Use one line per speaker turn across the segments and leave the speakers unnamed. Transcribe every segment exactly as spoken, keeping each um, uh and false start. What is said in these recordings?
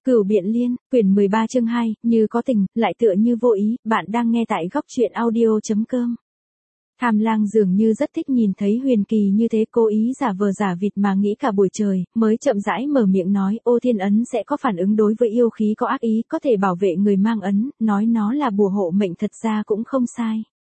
Cửu Biện Liên, quyển mười ba chương hai, như có tình, lại tựa như vô ý, bạn đang nghe tại góc truyện audio.com. Tham Lang dường như rất thích nhìn thấy Huyền Kỳ như thế, cố ý giả vờ giả vịt mà nghĩ cả buổi trời, mới chậm rãi mở miệng nói, ô thiên ấn sẽ có phản ứng đối với yêu khí có ác ý, có thể bảo vệ người mang ấn, nói nó là bùa hộ mệnh thật ra cũng không sai.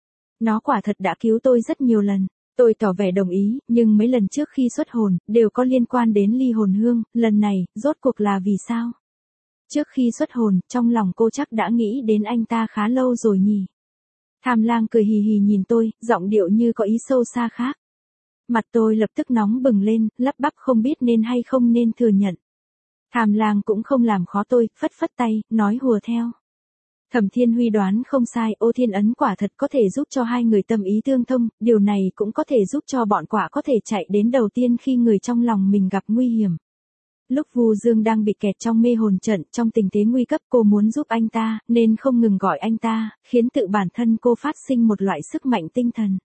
Nó quả thật đã cứu tôi rất nhiều lần. Tôi tỏ vẻ đồng ý, nhưng mấy lần trước khi xuất hồn, đều có liên quan đến ly hồn hương, lần này, rốt cuộc là vì sao? Trước khi xuất hồn, trong lòng cô chắc đã nghĩ đến anh ta khá lâu rồi nhỉ? Tham Lang cười hì hì nhìn tôi, giọng điệu như có ý sâu xa khác. Mặt tôi lập tức nóng bừng lên, lắp bắp không biết nên hay không nên thừa nhận. Tham Lang cũng không làm khó tôi, phất phất tay, nói hùa theo. Thẩm Thiên Huy đoán không sai, ô thiên ấn quả thật có thể giúp cho hai người tâm ý tương thông, điều này cũng có thể giúp cho bọn quả có thể chạy đến đầu tiên khi người trong lòng mình gặp nguy hiểm. Lúc Vu Dương đang bị kẹt trong mê hồn trận, trong tình thế nguy cấp, cô muốn giúp anh ta, nên không ngừng gọi anh ta, khiến tự bản thân cô phát sinh một loại sức mạnh tinh thần.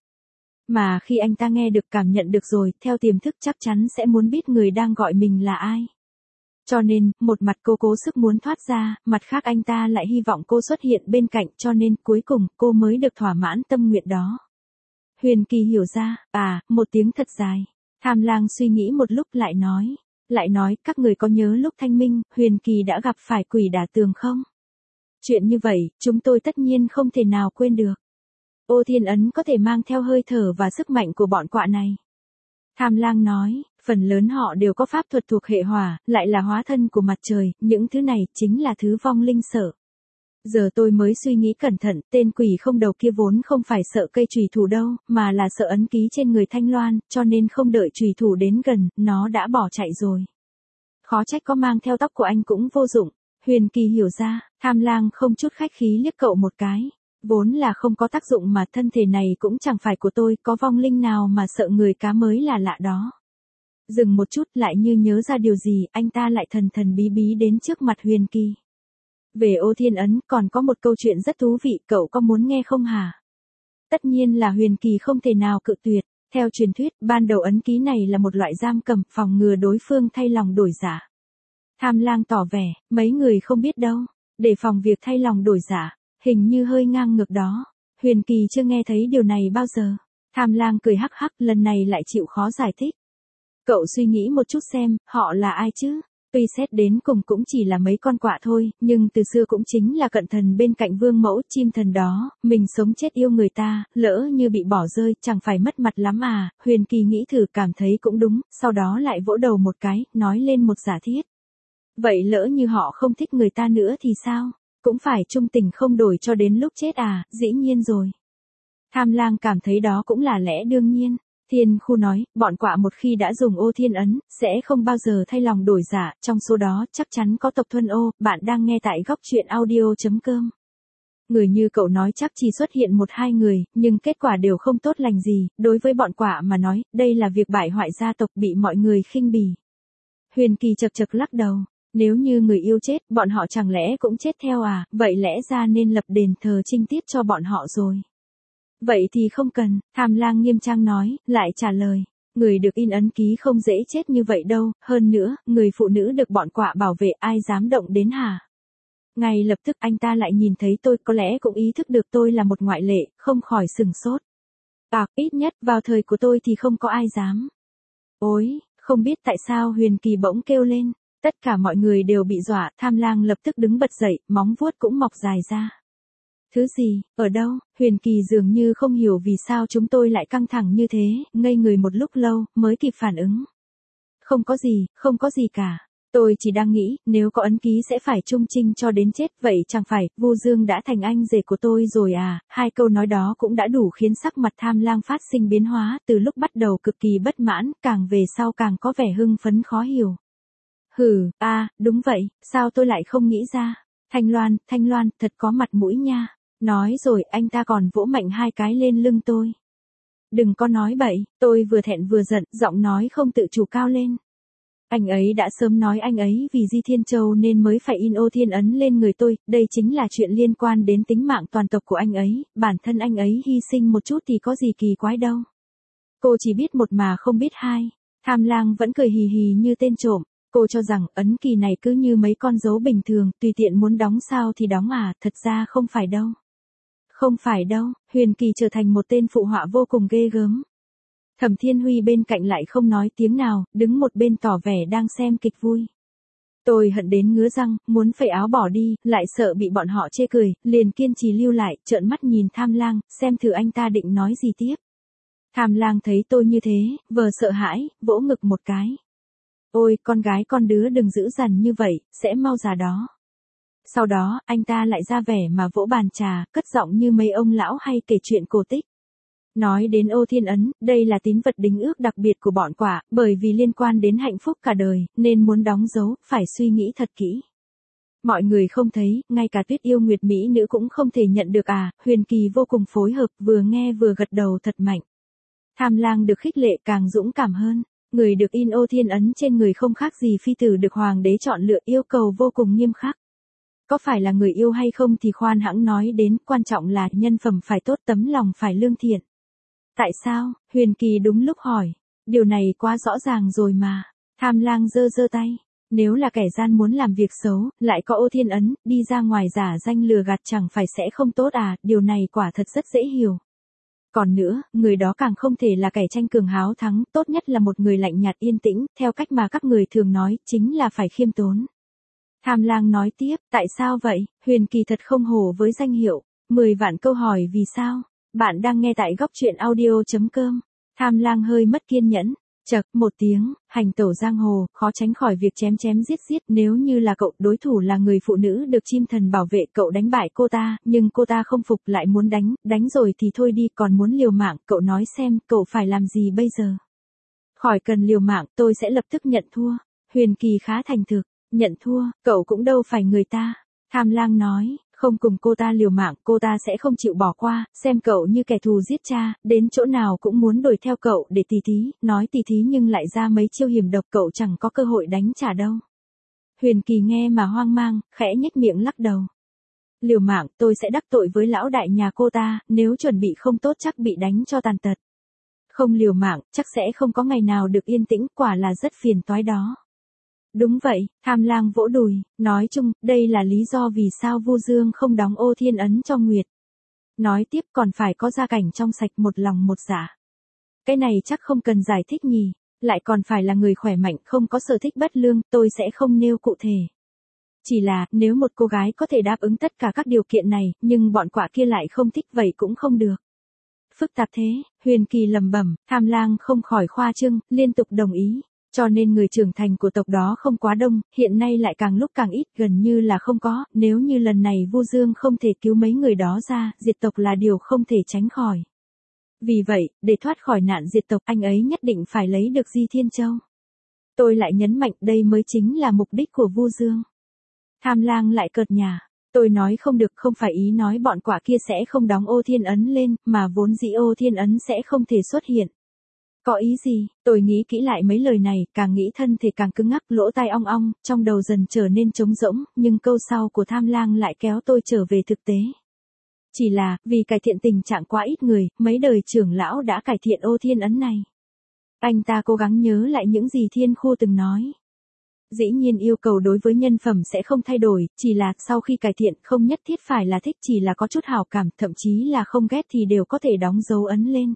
Mà khi anh ta nghe được, cảm nhận được rồi, theo tiềm thức chắc chắn sẽ muốn biết người đang gọi mình là ai. Cho nên, một mặt cô cố sức muốn thoát ra, mặt khác anh ta lại hy vọng cô xuất hiện bên cạnh, cho nên cuối cùng cô mới được thỏa mãn tâm nguyện đó. Huyền Kỳ hiểu ra, à, một tiếng thật dài. Tham Lang suy nghĩ một lúc lại nói. Lại nói, các người có nhớ lúc thanh minh, Huyền Kỳ đã gặp phải quỷ đả tường không? Chuyện như vậy, chúng tôi tất nhiên không thể nào quên được. Ô thiên ấn có thể mang theo hơi thở và sức mạnh của bọn quạ này. Tham Lang nói, phần lớn họ đều có pháp thuật thuộc hệ hỏa, lại là hóa thân của mặt trời, những thứ này chính là thứ vong linh sợ. Giờ tôi mới suy nghĩ cẩn thận, tên quỷ không đầu kia vốn không phải sợ cây chùy thủ đâu, mà là sợ ấn ký trên người Thanh Loan, cho nên không đợi chùy thủ đến gần, nó đã bỏ chạy rồi. Khó trách có mang theo tóc của anh cũng vô dụng. Huyền Kỳ hiểu ra, Tham Lang không chút khách khí liếc cậu một cái. Vốn là không có tác dụng mà thân thể này cũng chẳng phải của tôi, có vong linh nào mà sợ người cá mới là lạ đó. Dừng một chút, lại như nhớ ra điều gì, anh ta lại thần thần bí bí đến trước mặt Huyền Kỳ. Về ô thiên ấn, còn có một câu chuyện rất thú vị, cậu có muốn nghe không hả? Tất nhiên là Huyền Kỳ không thể nào cự tuyệt. Theo truyền thuyết, ban đầu ấn ký này là một loại giam cầm, phòng ngừa đối phương thay lòng đổi dạ. Tham Lang tỏ vẻ, mấy người không biết đâu. Để phòng việc thay lòng đổi dạ, hình như hơi ngang ngược đó. Huyền Kỳ chưa nghe thấy điều này bao giờ. Tham Lang cười hắc hắc, lần này lại chịu khó giải thích. Cậu suy nghĩ một chút xem, họ là ai chứ? Tuy xét đến cùng cũng chỉ là mấy con quạ thôi, nhưng từ xưa cũng chính là cận thần bên cạnh vương mẫu, chim thần đó, mình sống chết yêu người ta, lỡ như bị bỏ rơi, chẳng phải mất mặt lắm à? Huyền Kỳ nghĩ thử cảm thấy cũng đúng, sau đó lại vỗ đầu một cái, nói lên một giả thiết. Vậy lỡ như họ không thích người ta nữa thì sao? Cũng phải chung tình không đổi cho đến lúc chết à? Dĩ nhiên rồi. Tham Lang cảm thấy đó cũng là lẽ đương nhiên. Thiên Khu nói, bọn quạ một khi đã dùng ô thiên ấn, sẽ không bao giờ thay lòng đổi dạ, trong số đó chắc chắn có tộc Thuân Ô, bạn đang nghe tại góc truyện audio.com. Người như cậu nói chắc chỉ xuất hiện một hai người, nhưng kết quả đều không tốt lành gì, đối với bọn quạ mà nói, đây là việc bại hoại gia tộc bị mọi người khinh bỉ. Huyền Kỳ chật chật lắc đầu, nếu như người yêu chết, bọn họ chẳng lẽ cũng chết theo à, vậy lẽ ra nên lập đền thờ trinh tiết cho bọn họ rồi. Vậy thì không cần, Tham Lang nghiêm trang nói, lại trả lời. Người được in ấn ký không dễ chết như vậy đâu, hơn nữa, người phụ nữ được bọn quạ bảo vệ ai dám động đến hả? Ngay lập tức anh ta lại nhìn thấy tôi, có lẽ cũng ý thức được tôi là một ngoại lệ, không khỏi sừng sốt. À, ít nhất vào thời của tôi thì không có ai dám. Ôi, không biết tại sao Huyền Kỳ bỗng kêu lên. Tất cả mọi người đều bị dọa, Tham Lang lập tức đứng bật dậy, móng vuốt cũng mọc dài ra. Thứ gì, ở đâu? Huyền Kỳ dường như không hiểu vì sao chúng tôi lại căng thẳng như thế, ngây người một lúc lâu, mới kịp phản ứng. Không có gì, không có gì cả. Tôi chỉ đang nghĩ, nếu có ấn ký sẽ phải chung chinh cho đến chết, vậy chẳng phải, Vu Dương đã thành anh rể của tôi rồi à? Hai câu nói đó cũng đã đủ khiến sắc mặt Tham Lang phát sinh biến hóa, từ lúc bắt đầu cực kỳ bất mãn, càng về sau càng có vẻ hưng phấn khó hiểu. Hừ, à, đúng vậy, sao tôi lại không nghĩ ra? Thanh Loan, Thanh Loan, thật có mặt mũi nha. Nói rồi, anh ta còn vỗ mạnh hai cái lên lưng tôi. Đừng có nói bậy, tôi vừa thẹn vừa giận, giọng nói không tự chủ cao lên. Anh ấy đã sớm nói anh ấy vì Di Thiên Châu nên mới phải in ô thiên ấn lên người tôi, đây chính là chuyện liên quan đến tính mạng toàn tộc của anh ấy, bản thân anh ấy hy sinh một chút thì có gì kỳ quái đâu. Cô chỉ biết một mà không biết hai. Tham Lang vẫn cười hì hì như tên trộm. Cô cho rằng ấn kỳ này cứ như mấy con dấu bình thường, tùy tiện muốn đóng sao thì đóng à, thật ra không phải đâu. Không phải đâu, Huyền Kỳ trở thành một tên phụ họa vô cùng ghê gớm. Thẩm Thiên Huy bên cạnh lại không nói tiếng nào, đứng một bên tỏ vẻ đang xem kịch vui. Tôi hận đến ngứa răng, muốn phẩy áo bỏ đi, lại sợ bị bọn họ chê cười, liền kiên trì lưu lại, trợn mắt nhìn Tham Lang, xem thử anh ta định nói gì tiếp. Tham Lang thấy tôi như thế, vờ sợ hãi, vỗ ngực một cái. Ôi, con gái con đứa đừng giữ dằn như vậy, sẽ mau già đó. Sau đó, anh ta lại ra vẻ mà vỗ bàn trà, cất giọng như mấy ông lão hay kể chuyện cổ tích. Nói đến Ô Thiên Ấn, đây là tín vật đính ước đặc biệt của bọn quả, bởi vì liên quan đến hạnh phúc cả đời, nên muốn đóng dấu, phải suy nghĩ thật kỹ. Mọi người không thấy, ngay cả Tuyết Yêu Nguyệt Mỹ nữ cũng không thể nhận được à, Huyền Kỳ vô cùng phối hợp, vừa nghe vừa gật đầu thật mạnh. Tham Lang được khích lệ càng dũng cảm hơn, người được in Ô Thiên Ấn trên người không khác gì phi tử được hoàng đế chọn lựa, yêu cầu vô cùng nghiêm khắc. Có phải là người yêu hay không thì khoan hãng nói đến, quan trọng là nhân phẩm phải tốt, tấm lòng phải lương thiện. Tại sao? Huyền Kỳ đúng lúc hỏi. Điều này quá rõ ràng rồi mà. Tham Lang giơ giơ tay. Nếu là kẻ gian muốn làm việc xấu, lại có Ô Thiên Ấn, đi ra ngoài giả danh lừa gạt chẳng phải sẽ không tốt à, điều này quả thật rất dễ hiểu. Còn nữa, người đó càng không thể là kẻ tranh cường háo thắng, tốt nhất là một người lạnh nhạt yên tĩnh, theo cách mà các người thường nói, chính là phải khiêm tốn. Tham Lang nói tiếp, tại sao vậy? Huyền Kỳ thật không hổ với danh hiệu, mười vạn câu hỏi vì sao? Bạn đang nghe tại góc truyện audio chấm com. Tham Lang hơi mất kiên nhẫn. Chậc, một tiếng, hành tẩu giang hồ, khó tránh khỏi việc chém chém giết giết. Nếu như là cậu, đối thủ là người phụ nữ được chim thần bảo vệ, cậu đánh bại cô ta, nhưng cô ta không phục lại muốn đánh, đánh rồi thì thôi đi, còn muốn liều mạng, cậu nói xem, cậu phải làm gì bây giờ? Khỏi cần liều mạng, tôi sẽ lập tức nhận thua. Huyền Kỳ khá thành thực, nhận thua, cậu cũng đâu phải người ta. Tham Lang nói. Không cùng cô ta liều mạng, cô ta sẽ không chịu bỏ qua, xem cậu như kẻ thù giết cha, đến chỗ nào cũng muốn đuổi theo cậu để tỉ thí, nói tỉ thí nhưng lại ra mấy chiêu hiểm độc, cậu chẳng có cơ hội đánh trả đâu. Huyền Kỳ nghe mà hoang mang, khẽ nhếch miệng lắc đầu. Liều mạng, tôi sẽ đắc tội với lão đại nhà cô ta, nếu chuẩn bị không tốt chắc bị đánh cho tàn tật. Không liều mạng, chắc sẽ không có ngày nào được yên tĩnh, quả là rất phiền toái đó. Đúng vậy, Tham Lang vỗ đùi, nói chung, đây là lý do vì sao Vu Dương không đóng Ô Thiên Ấn cho Nguyệt. Nói tiếp còn phải có gia cảnh trong sạch, một lòng một dạ. Cái này chắc không cần giải thích nhỉ, lại còn phải là người khỏe mạnh, không có sở thích bất lương, tôi sẽ không nêu cụ thể. Chỉ là, nếu một cô gái có thể đáp ứng tất cả các điều kiện này, nhưng bọn quạ kia lại không thích vậy cũng không được. Phức tạp thế, Huyền Kỳ lẩm bẩm, Tham Lang không khỏi khoa trương, liên tục đồng ý. Cho nên người trưởng thành của tộc đó không quá đông, hiện nay lại càng lúc càng ít, gần như là không có, nếu như lần này Vu Dương không thể cứu mấy người đó ra, diệt tộc là điều không thể tránh khỏi. Vì vậy, để thoát khỏi nạn diệt tộc, anh ấy nhất định phải lấy được Di Thiên Châu. Tôi lại nhấn mạnh đây mới chính là mục đích của Vu Dương. Tham Lang lại cợt nhả. Tôi nói không được, không phải ý nói bọn quạ kia sẽ không đóng Ô Thiên Ấn lên, mà vốn dĩ Ô Thiên Ấn sẽ không thể xuất hiện. Có ý gì? Tôi nghĩ kỹ lại mấy lời này, càng nghĩ thân thể càng cứng ngắc, lỗ tai ong ong, trong đầu dần trở nên trống rỗng, nhưng câu sau của Tham Lang lại kéo tôi trở về thực tế. Chỉ là, vì cải thiện tình trạng quá ít người, mấy đời trưởng lão đã cải thiện Ô Thiên Ấn này. Anh ta cố gắng nhớ lại những gì Thiên Khu từng nói. Dĩ nhiên yêu cầu đối với nhân phẩm sẽ không thay đổi, chỉ là sau khi cải thiện không nhất thiết phải là thích, chỉ là có chút hảo cảm, thậm chí là không ghét thì đều có thể đóng dấu ấn lên.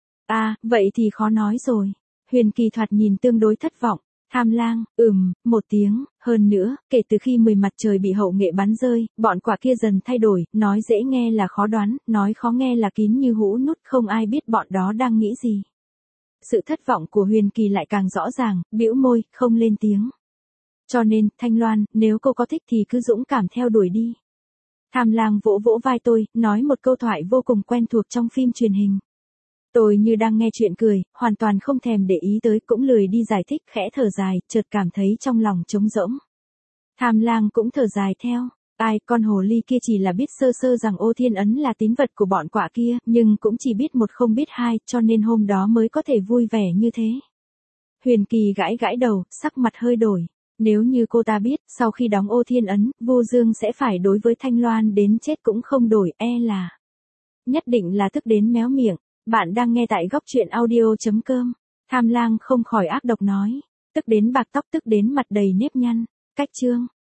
À, vậy thì khó nói rồi. Huyền Kỳ thoạt nhìn tương đối thất vọng. Tham Lang, ừm, một tiếng, hơn nữa, kể từ khi mười mặt trời bị hậu nghệ bắn rơi, bọn quạ kia dần thay đổi, nói dễ nghe là khó đoán, nói khó nghe là kín như hũ nút, không ai biết bọn đó đang nghĩ gì. Sự thất vọng của Huyền Kỳ lại càng rõ ràng, bĩu môi, không lên tiếng. Cho nên, Thanh Loan, nếu cô có thích thì cứ dũng cảm theo đuổi đi. Tham Lang vỗ vỗ vai tôi, nói một câu thoại vô cùng quen thuộc trong phim truyền hình. Tôi như đang nghe chuyện cười, hoàn toàn không thèm để ý tới, cũng lười đi giải thích, khẽ thở dài, chợt cảm thấy trong lòng trống rỗng. Tham Lang cũng thở dài theo. Ai, con hồ ly kia chỉ là biết sơ sơ rằng Ô Thiên Ấn là tín vật của bọn quạ kia, nhưng cũng chỉ biết một không biết hai, cho nên hôm đó mới có thể vui vẻ như thế. Huyền Kỳ gãi gãi đầu, sắc mặt hơi đổi. Nếu như cô ta biết, sau khi đóng Ô Thiên Ấn, Vu Dương sẽ phải đối với Thanh Loan đến chết cũng không đổi, e là. Nhất định là tức đến méo miệng. Bạn đang nghe tại góc truyện audio chấm com. Tham Lang không khỏi ác độc nói. tức đến bạc tóc, tức đến mặt đầy nếp nhăn. Cách chương